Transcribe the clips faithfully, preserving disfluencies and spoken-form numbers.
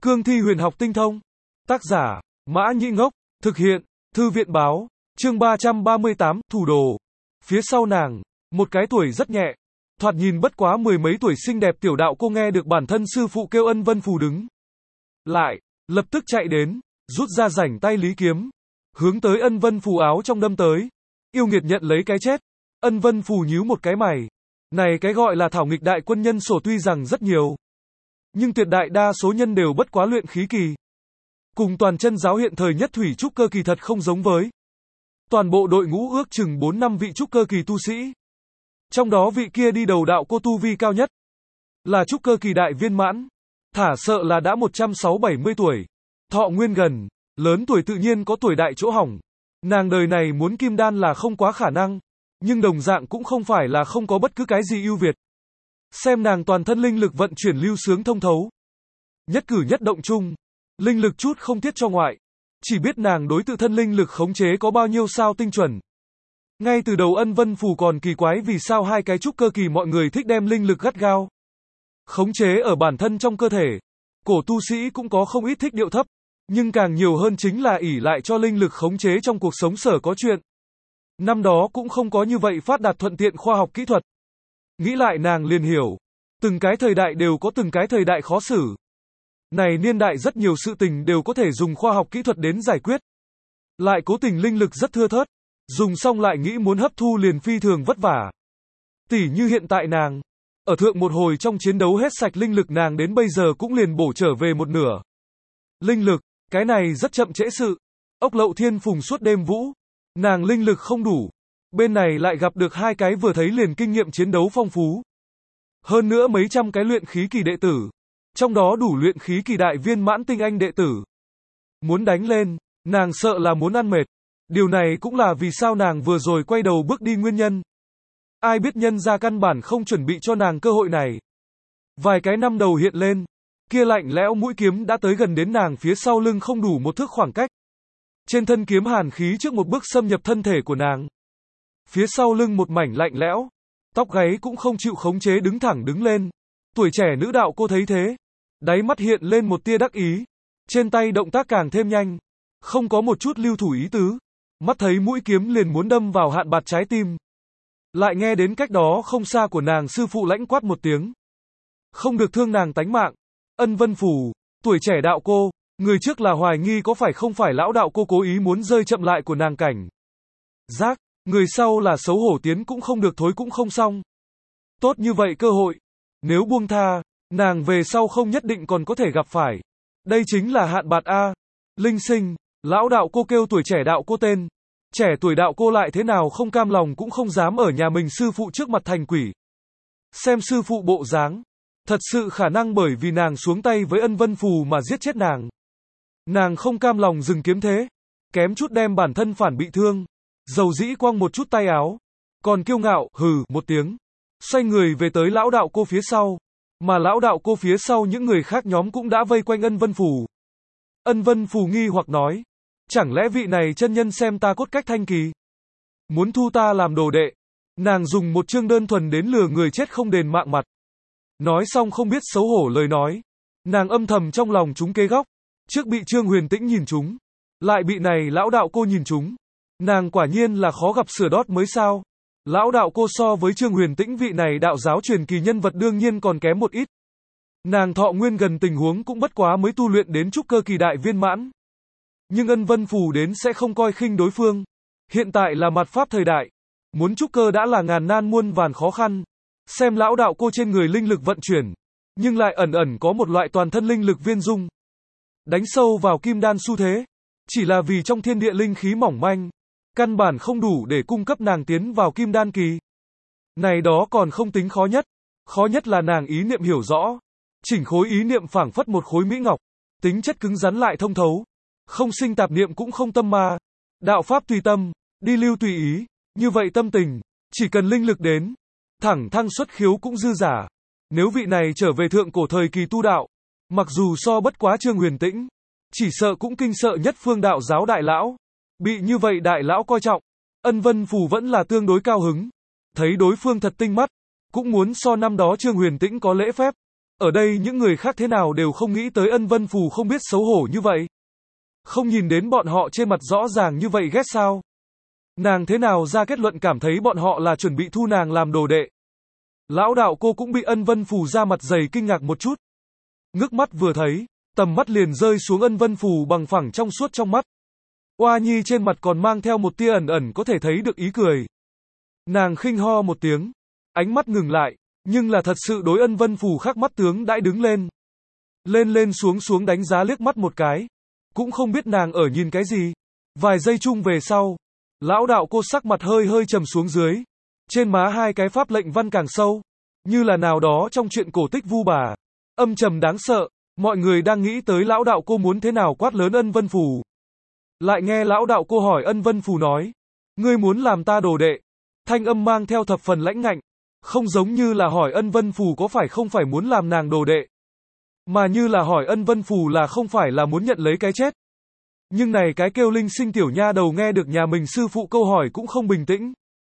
Cương thi huyền học tinh thông. Tác giả, Mã Nhĩ Ngốc. Thực hiện, Thư viện Báo. Chương ba trăm ba mươi tám, Thủ đồ. Phía sau nàng, một cái tuổi rất nhẹ, thoạt nhìn bất quá mười mấy tuổi xinh đẹp tiểu đạo cô nghe được bản thân sư phụ kêu Ân Vân Phù đứng lại, lập tức chạy đến, rút ra rảnh tay lý kiếm, hướng tới Ân Vân Phù áo trong đâm tới. Yêu nghiệt nhận lấy cái chết. Ân Vân Phù nhíu một cái mày. Này cái gọi là thảo nghịch đại quân nhân sổ tuy rằng rất nhiều, nhưng tuyệt đại đa số nhân đều bất quá luyện khí kỳ. Cùng toàn chân giáo hiện thời nhất thủy trúc cơ kỳ thật không giống với. Toàn bộ đội ngũ ước chừng bốn năm vị trúc cơ kỳ tu sĩ. Trong đó vị kia đi đầu đạo cô tu vi cao nhất là trúc cơ kỳ đại viên mãn, thả sợ là đã một trăm sáu bảy mươi tuổi, thọ nguyên gần, lớn tuổi tự nhiên có tuổi đại chỗ hỏng. Nàng đời này muốn kim đan là không quá khả năng, nhưng đồng dạng cũng không phải là không có bất cứ cái gì ưu việt. Xem nàng toàn thân linh lực vận chuyển lưu sướng thông thấu, nhất cử nhất động chung, linh lực chút không tiết cho ngoại, chỉ biết nàng đối tự thân linh lực khống chế có bao nhiêu sao tinh chuẩn. Ngay từ đầu Ân Vân Phù còn kỳ quái vì sao hai cái trúc cơ kỳ mọi người thích đem linh lực gắt gao khống chế ở bản thân trong cơ thể. Cổ tu sĩ cũng có không ít thích điệu thấp, nhưng càng nhiều hơn chính là ỷ lại cho linh lực khống chế trong cuộc sống sở có chuyện. Năm đó cũng không có như vậy phát đạt thuận tiện khoa học kỹ thuật. Nghĩ lại nàng liền hiểu, từng cái thời đại đều có từng cái thời đại khó xử. Này niên đại rất nhiều sự tình đều có thể dùng khoa học kỹ thuật đến giải quyết. Lại cố tình linh lực rất thưa thớt, dùng xong lại nghĩ muốn hấp thu liền phi thường vất vả. Tỉ như hiện tại nàng, ở thượng một hồi trong chiến đấu hết sạch linh lực nàng đến bây giờ cũng liền bổ trở về một nửa. Linh lực, cái này rất chậm trễ sự. Ốc Lậu Thiên Phùng suốt đêm vũ, nàng linh lực không đủ. Bên này lại gặp được hai cái vừa thấy liền kinh nghiệm chiến đấu phong phú. Hơn nữa mấy trăm cái luyện khí kỳ đệ tử, trong đó đủ luyện khí kỳ đại viên mãn tinh anh đệ tử. Muốn đánh lên, nàng sợ là muốn ăn mệt. Điều này cũng là vì sao nàng vừa rồi quay đầu bước đi nguyên nhân. Ai biết nhân ra căn bản không chuẩn bị cho nàng cơ hội này. Vài cái năm đầu hiện lên, kia lạnh lẽo mũi kiếm đã tới gần đến nàng phía sau lưng không đủ một thước khoảng cách. Trên thân kiếm hàn khí trước một bước xâm nhập thân thể của nàng. Phía sau lưng một mảnh lạnh lẽo, tóc gáy cũng không chịu khống chế đứng thẳng đứng lên. Tuổi trẻ nữ đạo cô thấy thế, đáy mắt hiện lên một tia đắc ý, trên tay động tác càng thêm nhanh, không có một chút lưu thủ ý tứ. Mắt thấy mũi kiếm liền muốn đâm vào hạn bạt trái tim. Lại nghe đến cách đó không xa của nàng sư phụ lãnh quát một tiếng. Không được thương nàng tánh mạng. Ân Vân Phù, tuổi trẻ đạo cô, người trước là hoài nghi có phải không phải lão đạo cô cố ý muốn rơi chậm lại của nàng cảnh giác, người sau là xấu hổ tiến cũng không được thối cũng không xong. Tốt như vậy cơ hội, nếu buông tha, nàng về sau không nhất định còn có thể gặp phải. Đây chính là hạn bạt A. Linh sinh, lão đạo cô kêu tuổi trẻ đạo cô tên. Trẻ tuổi đạo cô lại thế nào không cam lòng cũng không dám ở nhà mình sư phụ trước mặt thành quỷ. Xem sư phụ bộ dáng, thật sự khả năng bởi vì nàng xuống tay với Ân Vân Phù mà giết chết nàng. Nàng không cam lòng dừng kiếm thế, kém chút đem bản thân phản bị thương, dầu dĩ quăng một chút tay áo, còn kiêu ngạo, hừ, một tiếng, xoay người về tới lão đạo cô phía sau, mà lão đạo cô phía sau những người khác nhóm cũng đã vây quanh Ân Vân Phù. Ân Vân Phù nghi hoặc nói, chẳng lẽ vị này chân nhân xem ta cốt cách thanh kỳ, muốn thu ta làm đồ đệ. Nàng dùng một chương đơn thuần đến lừa người chết không đền mạng mặt. Nói xong không biết xấu hổ lời nói, nàng âm thầm trong lòng chúng kế góc, trước bị Trương Huyền Tĩnh nhìn chúng, lại bị này lão đạo cô nhìn chúng. Nàng quả nhiên là khó gặp sửa đót mới sao. Lão đạo cô so với Trương Huyền Tĩnh vị này đạo giáo truyền kỳ nhân vật đương nhiên còn kém một ít. Nàng thọ nguyên gần tình huống cũng bất quá mới tu luyện đến trúc cơ kỳ đại viên mãn. Nhưng Ân Vân Phù đến sẽ không coi khinh đối phương. Hiện tại là mạt pháp thời đại, muốn trúc cơ đã là ngàn nan muôn vàn khó khăn. Xem lão đạo cô trên người linh lực vận chuyển, nhưng lại ẩn ẩn có một loại toàn thân linh lực viên dung. Đánh sâu vào kim đan xu thế, chỉ là vì trong thiên địa linh khí mỏng manh, căn bản không đủ để cung cấp nàng tiến vào kim đan kỳ. Này đó còn không tính khó nhất, khó nhất là nàng ý niệm hiểu rõ. Chỉnh khối ý niệm phảng phất một khối mỹ ngọc, tính chất cứng rắn lại thông thấu, không sinh tạp niệm cũng không tâm ma. Đạo pháp tùy tâm, đi lưu tùy ý, như vậy tâm tình, chỉ cần linh lực đến, thẳng thăng xuất khiếu cũng dư giả. Nếu vị này trở về thượng cổ thời kỳ tu đạo, mặc dù so bất quá Trương Huyền Tĩnh, chỉ sợ cũng kinh sợ nhất phương đạo giáo đại lão. Bị như vậy đại lão coi trọng, Ân Vân Phù vẫn là tương đối cao hứng. Thấy đối phương thật tinh mắt, cũng muốn so năm đó Trương Huyền Tĩnh có lễ phép. Ở đây những người khác thế nào đều không nghĩ tới Ân Vân Phù không biết xấu hổ như vậy. Không nhìn đến bọn họ trên mặt rõ ràng như vậy ghét sao? Nàng thế nào ra kết luận cảm thấy bọn họ là chuẩn bị thu nàng làm đồ đệ? Lão đạo cô cũng bị Ân Vân Phù ra mặt dày kinh ngạc một chút. Ngước mắt vừa thấy, tầm mắt liền rơi xuống Ân Vân Phù bằng phẳng trong suốt trong mắt. Oa Nhi trên mặt còn mang theo một tia ẩn ẩn có thể thấy được ý cười. Nàng khinh ho một tiếng, ánh mắt ngừng lại, nhưng là thật sự đối Ân Vân Phù khắc mắt tướng đãi đứng lên. Lên lên xuống xuống đánh giá liếc mắt một cái, cũng không biết nàng ở nhìn cái gì. Vài giây chung về sau, lão đạo cô sắc mặt hơi hơi trầm xuống dưới, trên má hai cái pháp lệnh văn càng sâu, như là nào đó trong chuyện cổ tích vu bà, âm trầm đáng sợ. Mọi người đang nghĩ tới lão đạo cô muốn thế nào quát lớn Ân Vân Phù. Lại nghe lão đạo cô hỏi Ân Vân Phù nói, ngươi muốn làm ta đồ đệ? Thanh âm mang theo thập phần lãnh ngạnh, không giống như là hỏi Ân Vân Phù có phải không phải muốn làm nàng đồ đệ, mà như là hỏi Ân Vân Phù là không phải là muốn nhận lấy cái chết. Nhưng này cái kêu Linh Sinh tiểu nha đầu nghe được nhà mình sư phụ câu hỏi cũng không bình tĩnh.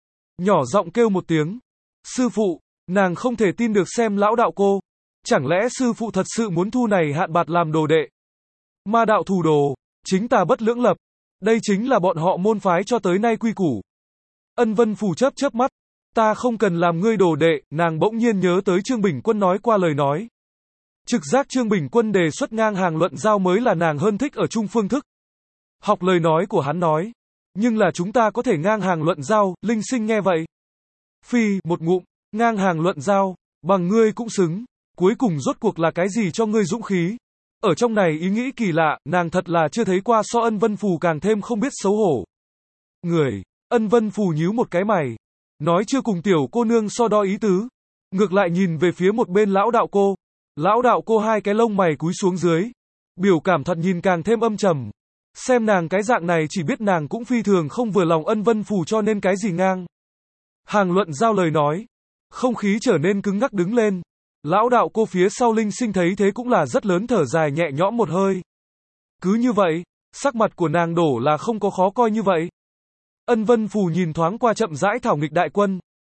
Nhỏ giọng kêu một tiếng, sư phụ, nàng không thể tin được xem lão đạo cô. Chẳng lẽ sư phụ thật sự muốn thu này Hạn Bạt làm đồ đệ? Ma đạo thủ đồ, chính tà bất lưỡng lập. Đây chính là bọn họ môn phái cho tới nay quy củ. Ân Vân Phù chớp chớp mắt, ta không cần làm ngươi đồ đệ. Nàng bỗng nhiên nhớ tới Trương Bình Quân nói qua lời nói. Trực giác Trương Bình Quân đề xuất ngang hàng luận giao mới là nàng hơn thích ở chung phương thức. Học lời nói của hắn nói, nhưng là chúng ta có thể ngang hàng luận giao. Linh Sinh nghe vậy, phi một ngụm, ngang hàng luận giao, bằng ngươi cũng xứng. Cuối cùng rốt cuộc là cái gì cho ngươi dũng khí? Ở trong này ý nghĩ kỳ lạ, nàng thật là chưa thấy qua so Ân Vân Phù càng thêm không biết xấu hổ. Người, Ân Vân Phù nhíu một cái mày, nói chưa cùng tiểu cô nương so đo ý tứ. Ngược lại nhìn về phía một bên lão đạo cô. Lão đạo cô hai cái lông mày cúi xuống dưới, biểu cảm thật nhìn càng thêm âm trầm. Xem nàng cái dạng này chỉ biết nàng cũng phi thường không vừa lòng Ân Vân Phù cho nên cái gì ngang hàng luận giao lời nói. Không khí trở nên cứng ngắc đứng lên. Lão đạo cô phía sau Linh Sinh thấy thế cũng là rất lớn thở dài nhẹ nhõm một hơi. Cứ như vậy, sắc mặt của nàng đổ là không có khó coi như vậy. Ân Vân Phù nhìn thoáng qua chậm rãi thảo nghịch đại quân.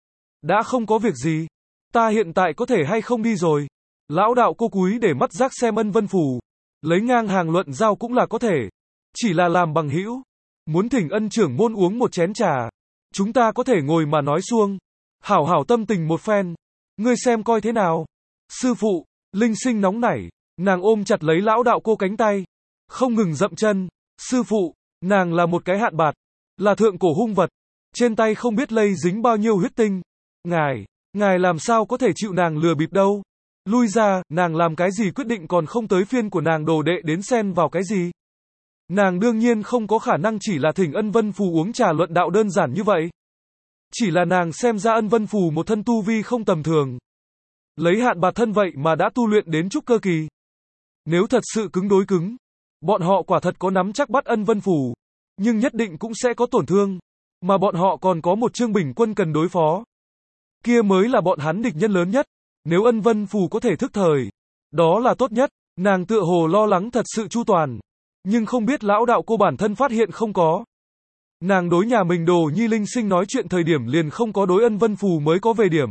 Đã không có việc gì, ta hiện tại có thể hay không đi rồi. Lão đạo cô cúi để mắt rác xem Ân Vân Phù, lấy ngang hàng luận giao cũng là có thể. Chỉ là làm bằng hữu, muốn thỉnh Ân trưởng môn uống một chén trà, chúng ta có thể ngồi mà nói suông, hảo hảo tâm tình một phen. Ngươi xem coi thế nào? Sư phụ, Linh Sinh nóng nảy, nàng ôm chặt lấy lão đạo cô cánh tay, không ngừng dậm chân. Sư phụ, nàng là một cái Hạn Bạt, là thượng cổ hung vật, trên tay không biết lây dính bao nhiêu huyết tinh. Ngài, ngài làm sao có thể chịu nàng lừa bịp đâu? Lui ra, nàng làm cái gì quyết định còn không tới phiên của nàng đồ đệ đến xen vào cái gì? Nàng đương nhiên không có khả năng chỉ là thỉnh Ân Vân Phù uống trà luận đạo đơn giản như vậy. Chỉ là nàng xem ra Ân Vân Phù một thân tu vi không tầm thường. Lấy Hạn Bạt thân vậy mà đã tu luyện đến trúc cơ kỳ. Nếu thật sự cứng đối cứng, bọn họ quả thật có nắm chắc bắt Ân Vân Phù, nhưng nhất định cũng sẽ có tổn thương. Mà bọn họ còn có một Trương Bình Quân cần đối phó. Kia mới là bọn hắn địch nhân lớn nhất. Nếu Ân Vân Phù có thể thức thời, đó là tốt nhất. Nàng tựa hồ lo lắng thật sự chu toàn, nhưng không biết lão đạo cô bản thân phát hiện không có. Nàng đối nhà mình Đồ Nhi Linh Sinh nói chuyện thời điểm liền không có đối Ân Vân Phù mới có về điểm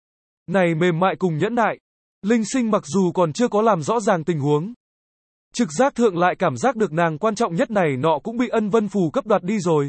này mềm mại cùng nhẫn nại. Linh Sinh mặc dù còn chưa có làm rõ ràng tình huống, trực giác thượng lại cảm giác được nàng quan trọng nhất này nọ cũng bị Ân Vân Phù cấp đoạt đi rồi.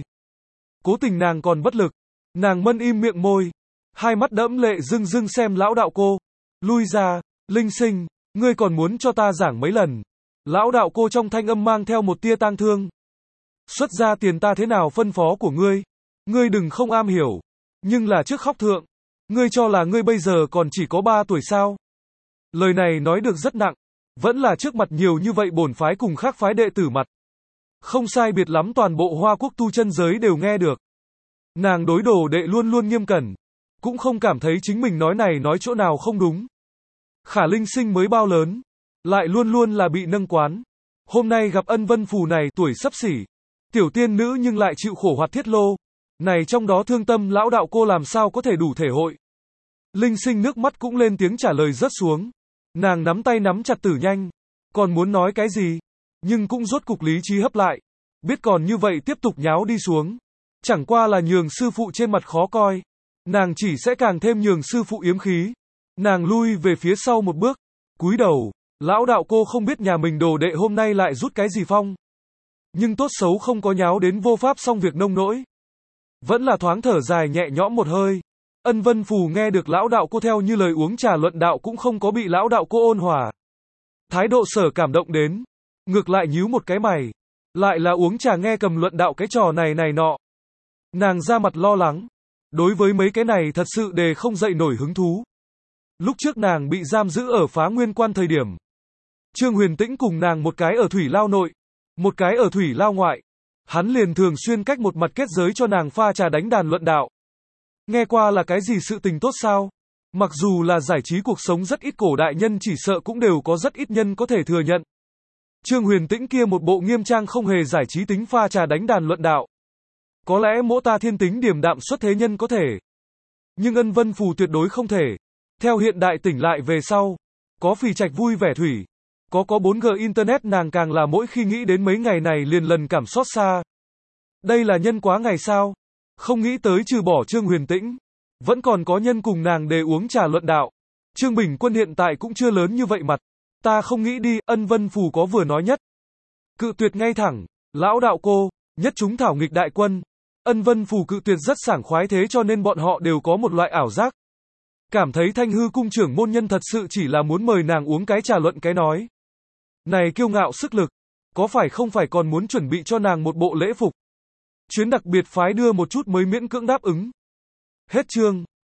Cố tình nàng còn bất lực, nàng mân im miệng môi, hai mắt đẫm lệ rưng rưng xem lão đạo cô. Lui ra, Linh Sinh, ngươi còn muốn cho ta giảng mấy lần? Lão đạo cô trong thanh âm mang theo một tia tang thương. Xuất ra tiền ta thế nào phân phó của ngươi? Ngươi đừng không am hiểu. Nhưng là trước khóc thượng, ngươi cho là ngươi bây giờ còn chỉ có ba tuổi sao? Lời này nói được rất nặng, vẫn là trước mặt nhiều như vậy bổn phái cùng khác phái đệ tử mặt. Không sai biệt lắm toàn bộ Hoa Quốc tu chân giới đều nghe được. Nàng đối đồ đệ luôn luôn nghiêm cẩn, cũng không cảm thấy chính mình nói này nói chỗ nào không đúng. Khả Linh Sinh mới bao lớn, lại luôn luôn là bị nâng quán. Hôm nay gặp Ân Vân Phù này tuổi xấp xỉ, tiểu tiên nữ nhưng lại chịu khổ hoạt thiết lô. Này trong đó thương tâm lão đạo cô làm sao có thể đủ thể hội. Linh Sinh nước mắt cũng lên tiếng trả lời rớt xuống. Nàng nắm tay nắm chặt Tử Nhanh, còn muốn nói cái gì, nhưng cũng rốt cục lý trí hấp lại. Biết còn như vậy tiếp tục nháo đi xuống, chẳng qua là nhường sư phụ trên mặt khó coi. Nàng chỉ sẽ càng thêm nhường sư phụ yếm khí. Nàng lui về phía sau một bước, Cúi đầu, lão đạo cô không biết nhà mình đồ đệ hôm nay lại rút cái gì phong. Nhưng tốt xấu không có nháo đến vô pháp xong việc nông nỗi. Vẫn là thoáng thở dài nhẹ nhõm một hơi. Ân Vân Phù nghe được lão đạo cô theo như lời uống trà luận đạo cũng không có bị lão đạo cô ôn hòa. Thái độ sở cảm động đến. Ngược lại nhíu một cái mày. Lại là uống trà nghe cầm luận đạo cái trò này này nọ. Nàng ra mặt lo lắng. Đối với mấy cái này thật sự đề không dậy nổi hứng thú. Lúc trước nàng bị giam giữ ở Phá Nguyên Quan thời điểm. Trương Huyền Tĩnh cùng nàng một cái ở Thủy Lao nội. Một cái ở Thủy Lao ngoại. Hắn liền thường xuyên cách một mặt kết giới cho nàng pha trà đánh đàn luận đạo. Nghe qua là cái gì sự tình tốt sao? Mặc dù là giải trí cuộc sống rất ít cổ đại nhân chỉ sợ cũng đều có rất ít nhân có thể thừa nhận. Trương Huyền Tĩnh kia một bộ nghiêm trang không hề giải trí tính pha trà đánh đàn luận đạo. Có lẽ mỗ ta thiên tính điềm đạm xuất thế nhân có thể. Nhưng Ân Vân Phù tuyệt đối không thể. Theo hiện đại tỉnh lại về sau. Có phì trạch vui vẻ thủy. Có có bốn G Internet nàng càng là mỗi khi nghĩ đến mấy ngày này liền lần cảm xót xa. Đây là nhân quá ngày sao? Không nghĩ tới trừ bỏ Trương Huyền Tĩnh. Vẫn còn có nhân cùng nàng để uống trà luận đạo. Trương Bình Quân hiện tại cũng chưa lớn như vậy mặt. Ta không nghĩ đi, Ân Vân Phù có vừa nói nhất. Cự tuyệt ngay thẳng, lão đạo cô, nhất chúng thảo nghịch đại quân. Ân Vân Phù cự tuyệt rất sảng khoái thế cho nên bọn họ đều có một loại ảo giác. Cảm thấy Thanh Hư cung trưởng môn nhân thật sự chỉ là muốn mời nàng uống cái trà luận cái nói. Này kiêu ngạo sức lực, có phải không phải còn muốn chuẩn bị cho nàng một bộ lễ phục. Chuyến đặc biệt phái đưa một chút mới miễn cưỡng đáp ứng. Hết chương.